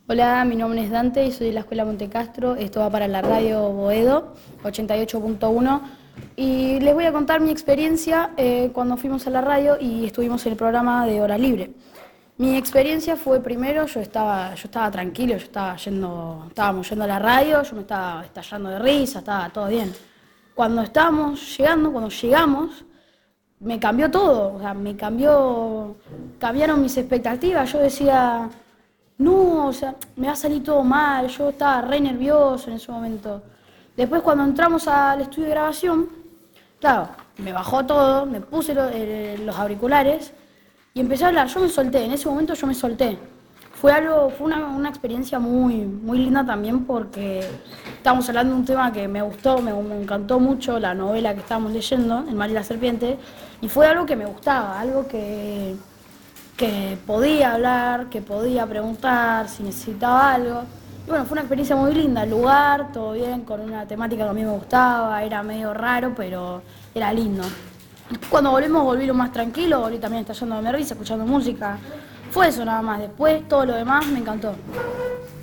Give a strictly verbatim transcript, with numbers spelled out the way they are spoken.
Hola, mi nombre es Dante y soy de la Escuela Montecastro. Esto va para la radio Boedo, ochenta y ocho punto uno. Y les voy a contar mi experiencia eh, cuando fuimos a la radio y estuvimos en el programa de Hora Libre. Mi experiencia fue primero, yo estaba, yo estaba tranquilo, yo estaba yendo, estábamos yendo a la radio, yo me estaba estallando de risa, estaba todo bien. Cuando estábamos llegando, cuando llegamos, me cambió todo, o sea, me cambió, cambiaron mis expectativas. Yo decía, no, o sea, me va a salir todo mal, yo estaba re nervioso en ese momento. Después cuando entramos al estudio de grabación, claro, me bajó todo, me puse lo- eh, los auriculares y empecé a hablar. Yo me solté, en ese momento yo me solté. Fue algo, fue una, una experiencia muy, muy linda también porque estábamos hablando de un tema que me gustó, me, me encantó mucho, la novela que estábamos leyendo, El mar y la serpiente, y fue algo que me gustaba, algo que, que podía hablar, que podía preguntar si necesitaba algo. Y bueno, fue una experiencia muy linda, el lugar, todo bien, con una temática que a mí me gustaba, era medio raro, pero era lindo. Cuando volvimos, volví lo más tranquilo, volví también estallándome de risa, escuchando música. Fue eso nada más, después todo lo demás me encantó.